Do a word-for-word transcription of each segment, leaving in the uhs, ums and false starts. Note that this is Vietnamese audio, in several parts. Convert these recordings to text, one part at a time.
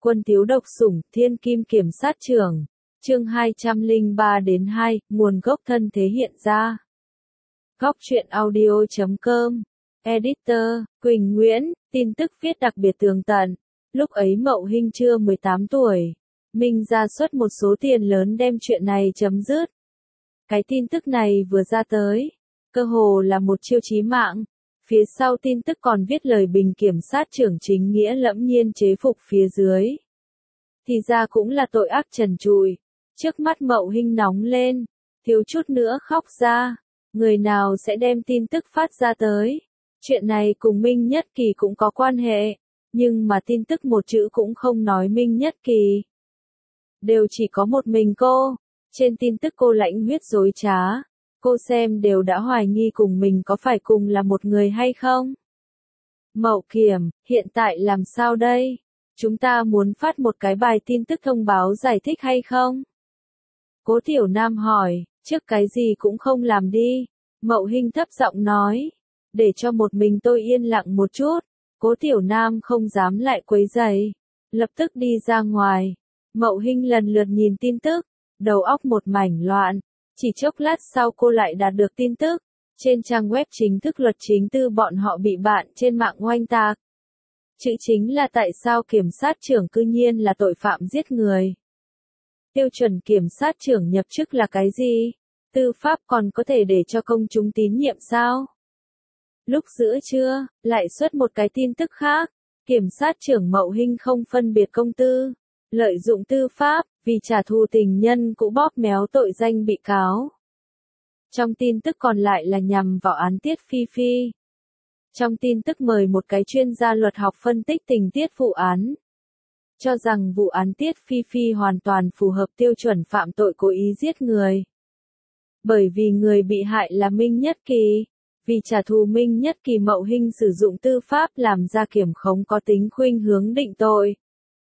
Quân thiếu độc sủng, thiên kim kiểm sát trưởng. Chương hai trăm lẻ ba đến hai, nguồn gốc thân thế hiện ra. Góc truyện audio chấm com. Editor, Quỳnh Nguyễn, tin tức viết đặc biệt tường tận. Lúc ấy Mậu Hinh chưa mười tám tuổi. Minh ra xuất một số tiền lớn đem chuyện này chấm dứt. Cái tin tức này vừa ra tới, cơ hồ là một chiêu chí mạng. Phía sau tin tức còn viết lời bình kiểm sát trưởng chính nghĩa lẫm nhiên chế phục phía dưới. Thì ra cũng là tội ác trần trụi. Trước mắt Mậu Hinh nóng lên, thiếu chút nữa khóc ra. Người nào sẽ đem tin tức phát ra tới? Chuyện này cùng Minh Nhất Kỳ cũng có quan hệ, nhưng mà tin tức một chữ cũng không nói Minh Nhất Kỳ. Đều chỉ có một mình cô. Trên tin tức cô lãnh huyết dối trá. Cô xem đều đã hoài nghi cùng mình có phải cùng là một người hay không? Mậu Kiểm, hiện tại làm sao đây? Chúng ta muốn phát một cái bài tin tức thông báo giải thích hay không? Cố Tiểu Nam hỏi, trước cái gì cũng không làm đi. Mậu Hinh thấp giọng nói, để cho một mình tôi yên lặng một chút. Cố Tiểu Nam không dám lại quấy rầy, lập tức đi ra ngoài. Mậu Hinh lần lượt nhìn tin tức, đầu óc một mảnh loạn. Chỉ chốc lát sau cô lại đạt được tin tức, trên trang web chính thức luật chính tư bọn họ bị bạn trên mạng oanh tạc. Chữ chính là tại sao kiểm sát trưởng cư nhiên là tội phạm giết người. Tiêu chuẩn kiểm sát trưởng nhập chức là cái gì? Tư pháp còn có thể để cho công chúng tín nhiệm sao? Lúc giữa trưa, lại xuất một cái tin tức khác. Kiểm sát trưởng Mậu Hinh không phân biệt công tư, lợi dụng tư pháp, vì trả thù tình nhân cũ bóp méo tội danh bị cáo. Trong tin tức còn lại là nhằm vào án Tiết Phi Phi. Trong tin tức mời một cái chuyên gia luật học phân tích tình tiết vụ án. Cho rằng vụ án Tiết Phi Phi hoàn toàn phù hợp tiêu chuẩn phạm tội cố ý giết người. Bởi vì người bị hại là Minh Nhất Kỳ. Vì trả thù Minh Nhất Kỳ Mậu Hinh sử dụng tư pháp làm ra kiểm khống có tính khuynh hướng định tội.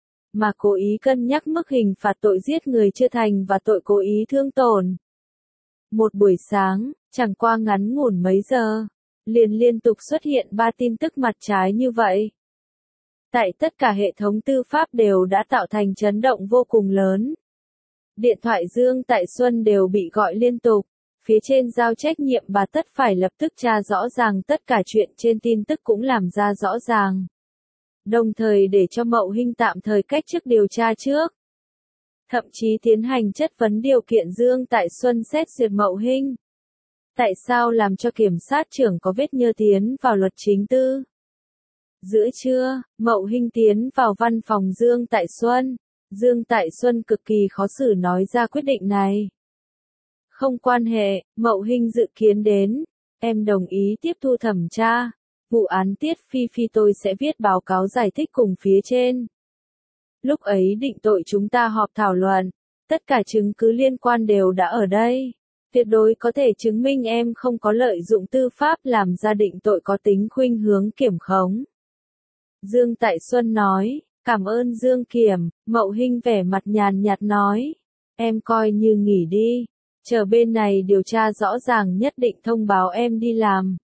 Mà cố ý cân nhắc mức hình phạt tội giết người chưa thành và tội cố ý thương tổn. Một buổi sáng, chẳng qua ngắn ngủn mấy giờ, liền liên tục xuất hiện ba tin tức mặt trái như vậy. Tại tất cả hệ thống tư pháp đều đã tạo thành chấn động vô cùng lớn. Điện thoại Dương Tại Xuân đều bị gọi liên tục. Phía trên giao trách nhiệm bà tất phải lập tức tra rõ ràng tất cả chuyện trên tin tức cũng làm ra rõ ràng. Đồng thời để cho Mậu Hinh tạm thời cách chức điều tra trước. Thậm chí tiến hành chất vấn điều kiện Dương Tại Xuân xét duyệt Mậu Hinh. Tại sao làm cho kiểm sát trưởng có vết nhơ tiến vào luật chính tư? Giữa trưa, Mậu Hinh tiến vào văn phòng Dương Tại Xuân. Dương Tại Xuân cực kỳ khó xử nói ra quyết định này. Không quan hệ, Mậu Hinh dự kiến đến. Em đồng ý tiếp thu thẩm tra. Vụ án Tiết Phi Phi tôi sẽ viết báo cáo giải thích cùng phía trên. Lúc ấy định tội chúng ta họp thảo luận. Tất cả chứng cứ liên quan đều đã ở đây. Tuyệt đối có thể chứng minh em không có lợi dụng tư pháp làm ra định tội có tính khuynh hướng kiểm khống. Dương Tại Xuân nói, cảm ơn Dương Kiểm. Mậu Hinh vẻ mặt nhàn nhạt nói, em coi như nghỉ đi. Chờ bên này điều tra rõ ràng nhất định thông báo em đi làm.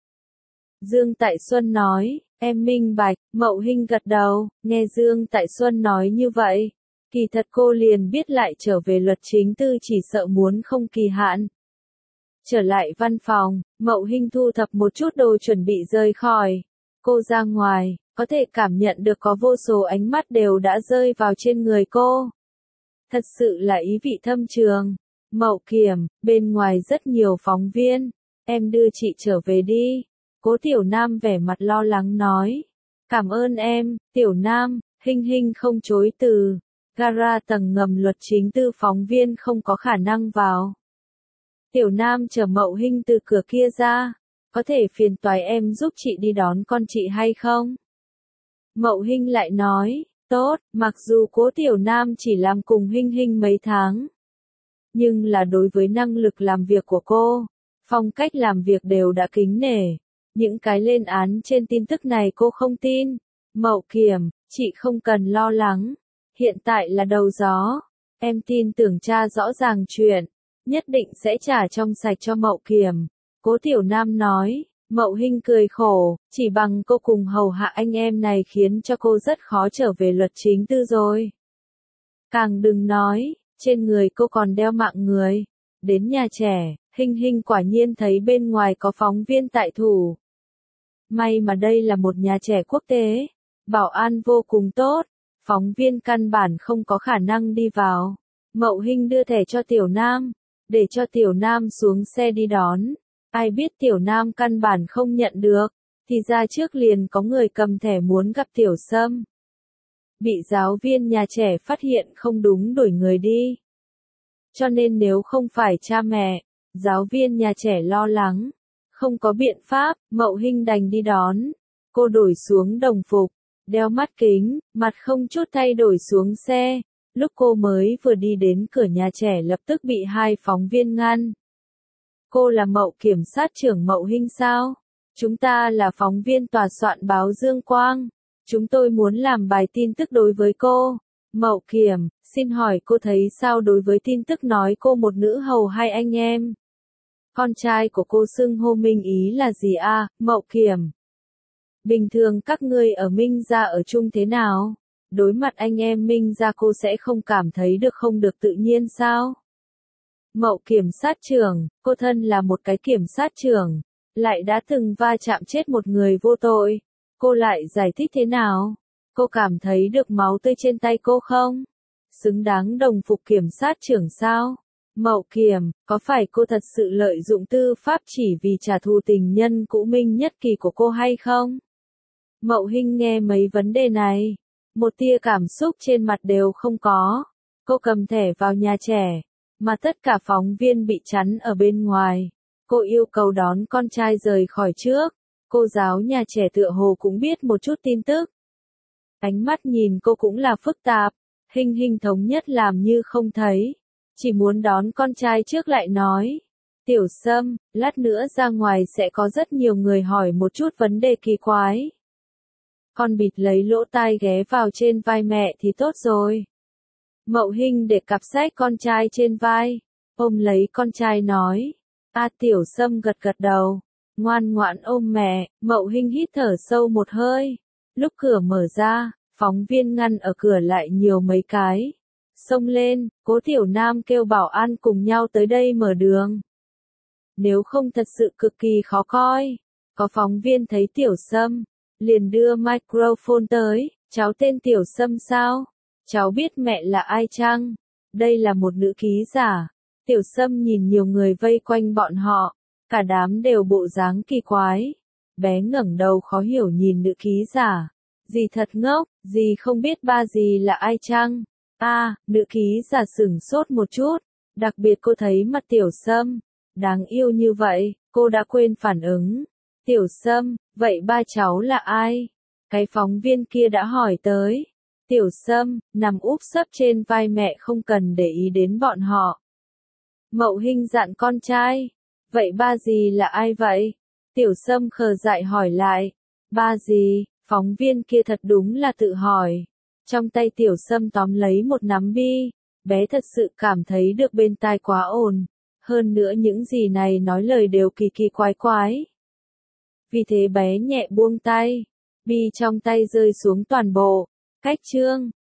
Dương Tại Xuân nói, em minh bạch. Mậu Hinh gật đầu, nghe Dương Tại Xuân nói như vậy. Kỳ thật cô liền biết lại trở về luật chính tư chỉ sợ muốn không kỳ hạn. Trở lại văn phòng, Mậu Hinh thu thập một chút đồ chuẩn bị rời khỏi. Cô ra ngoài, có thể cảm nhận được có vô số ánh mắt đều đã rơi vào trên người cô. Thật sự là ý vị thâm trường. Mậu Kiểm, bên ngoài rất nhiều phóng viên. Em đưa chị trở về đi. Cố Tiểu Nam vẻ mặt lo lắng nói. Cảm ơn em, Tiểu Nam. Hinh Hinh không chối từ. Gara tầng ngầm luật chính tư phóng viên không có khả năng vào. Tiểu Nam chở Mậu Hinh từ cửa kia ra. Có thể phiền toái em giúp chị đi đón con chị hay không? Mậu Hinh lại nói, tốt, mặc dù Cố Tiểu Nam chỉ làm cùng Hinh Hinh mấy tháng. Nhưng là đối với năng lực làm việc của cô, phong cách làm việc đều đã kính nể. Những cái lên án trên tin tức này cô không tin. Mậu Kiểm, chị không cần lo lắng. Hiện tại là đầu gió. Em tin tưởng tra rõ ràng chuyện. Nhất định sẽ trả trong sạch cho Mậu Kiểm. Cố Tiểu Nam nói. Mậu Hinh cười khổ. Chỉ bằng cô cùng hầu hạ anh em này khiến cho cô rất khó trở về luật chính tư rồi. Càng đừng nói, trên người cô còn đeo mạng người. Đến nhà trẻ, Hinh Hinh quả nhiên thấy bên ngoài có phóng viên tại thủ. May mà đây là một nhà trẻ quốc tế, bảo an vô cùng tốt, phóng viên căn bản không có khả năng đi vào. Mậu Hinh đưa thẻ cho Tiểu Nam, để cho Tiểu Nam xuống xe đi đón. Ai biết Tiểu Nam căn bản không nhận được, thì ra trước liền có người cầm thẻ muốn gặp Tiểu Sâm. Bị giáo viên nhà trẻ phát hiện không đúng đuổi người đi. Cho nên nếu không phải cha mẹ, giáo viên nhà trẻ lo lắng. Không có biện pháp, Mậu Hinh đành đi đón. Cô đổi xuống đồng phục, đeo mắt kính, mặt không chút thay đổi xuống xe. Lúc cô mới vừa đi đến cửa nhà trẻ lập tức bị hai phóng viên ngăn. Cô là Mậu kiểm sát trưởng Mậu Hinh sao? Chúng ta là phóng viên tòa soạn báo Dương Quang. Chúng tôi muốn làm bài tin tức đối với cô. Mậu kiểm, xin hỏi cô thấy sao đối với tin tức nói cô một nữ hầu hai anh em? Con trai của cô xưng hô Minh Ý là gì à, Mậu kiểm? Bình thường các ngươi ở Minh gia ở chung thế nào? Đối mặt anh em Minh gia cô sẽ không cảm thấy được không được tự nhiên sao? Mậu kiểm sát trưởng, cô thân là một cái kiểm sát trưởng, lại đã từng va chạm chết một người vô tội. Cô lại giải thích thế nào? Cô cảm thấy được máu tươi trên tay cô không? Xứng đáng đồng phục kiểm sát trưởng sao? Mậu kiểm, có phải cô thật sự lợi dụng tư pháp chỉ vì trả thù tình nhân cũ Minh Nhất Kỳ của cô hay không? Mậu Hinh nghe mấy vấn đề này, một tia cảm xúc trên mặt đều không có. Cô cầm thẻ vào nhà trẻ, mà tất cả phóng viên bị chắn ở bên ngoài. Cô yêu cầu đón con trai rời khỏi trước. Cô giáo nhà trẻ tựa hồ cũng biết một chút tin tức. Ánh mắt nhìn cô cũng là phức tạp. Hinh Hinh thống nhất làm như không thấy. Chỉ muốn đón con trai trước lại nói. Tiểu Sâm, lát nữa ra ngoài sẽ có rất nhiều người hỏi một chút vấn đề kỳ quái. Con bịt lấy lỗ tai ghé vào trên vai mẹ thì tốt rồi. Mậu Hinh để cặp sách con trai trên vai, ôm lấy con trai nói. A Tiểu Sâm gật gật đầu, ngoan ngoãn ôm mẹ. Mậu Hinh hít thở sâu một hơi. Lúc cửa mở ra, phóng viên ngăn ở cửa lại nhiều mấy cái. Xông lên, Cố Tiểu Nam kêu bảo an cùng nhau tới đây mở đường. Nếu không thật sự cực kỳ khó coi. Có phóng viên thấy Tiểu Sâm, liền đưa microphone tới. Cháu tên Tiểu Sâm sao? Cháu biết mẹ là ai chăng? Đây là một nữ ký giả. Tiểu Sâm nhìn nhiều người vây quanh bọn họ. Cả đám đều bộ dáng kỳ quái. Bé ngẩng đầu khó hiểu nhìn nữ ký giả. Dì thật ngốc, dì không biết ba dì là ai chăng? A, à, nữ ký giả sửng sốt một chút. Đặc biệt cô thấy mặt Tiểu Sâm. Đáng yêu như vậy, cô đã quên phản ứng. Tiểu Sâm, vậy ba cháu là ai? Cái phóng viên kia đã hỏi tới. Tiểu Sâm, nằm úp sấp trên vai mẹ không cần để ý đến bọn họ. Mậu Hinh dặn con trai. Vậy ba dì là ai vậy? Tiểu Sâm khờ dại hỏi lại. Ba dì, phóng viên kia thật đúng là tự hỏi. Trong tay Tiểu Sâm tóm lấy một nắm bi. Bé thật sự cảm thấy được bên tai quá ồn. Hơn nữa những gì này nói lời đều kỳ kỳ quái quái. Vì thế bé nhẹ buông tay. Bi trong tay rơi xuống toàn bộ. Cách chương.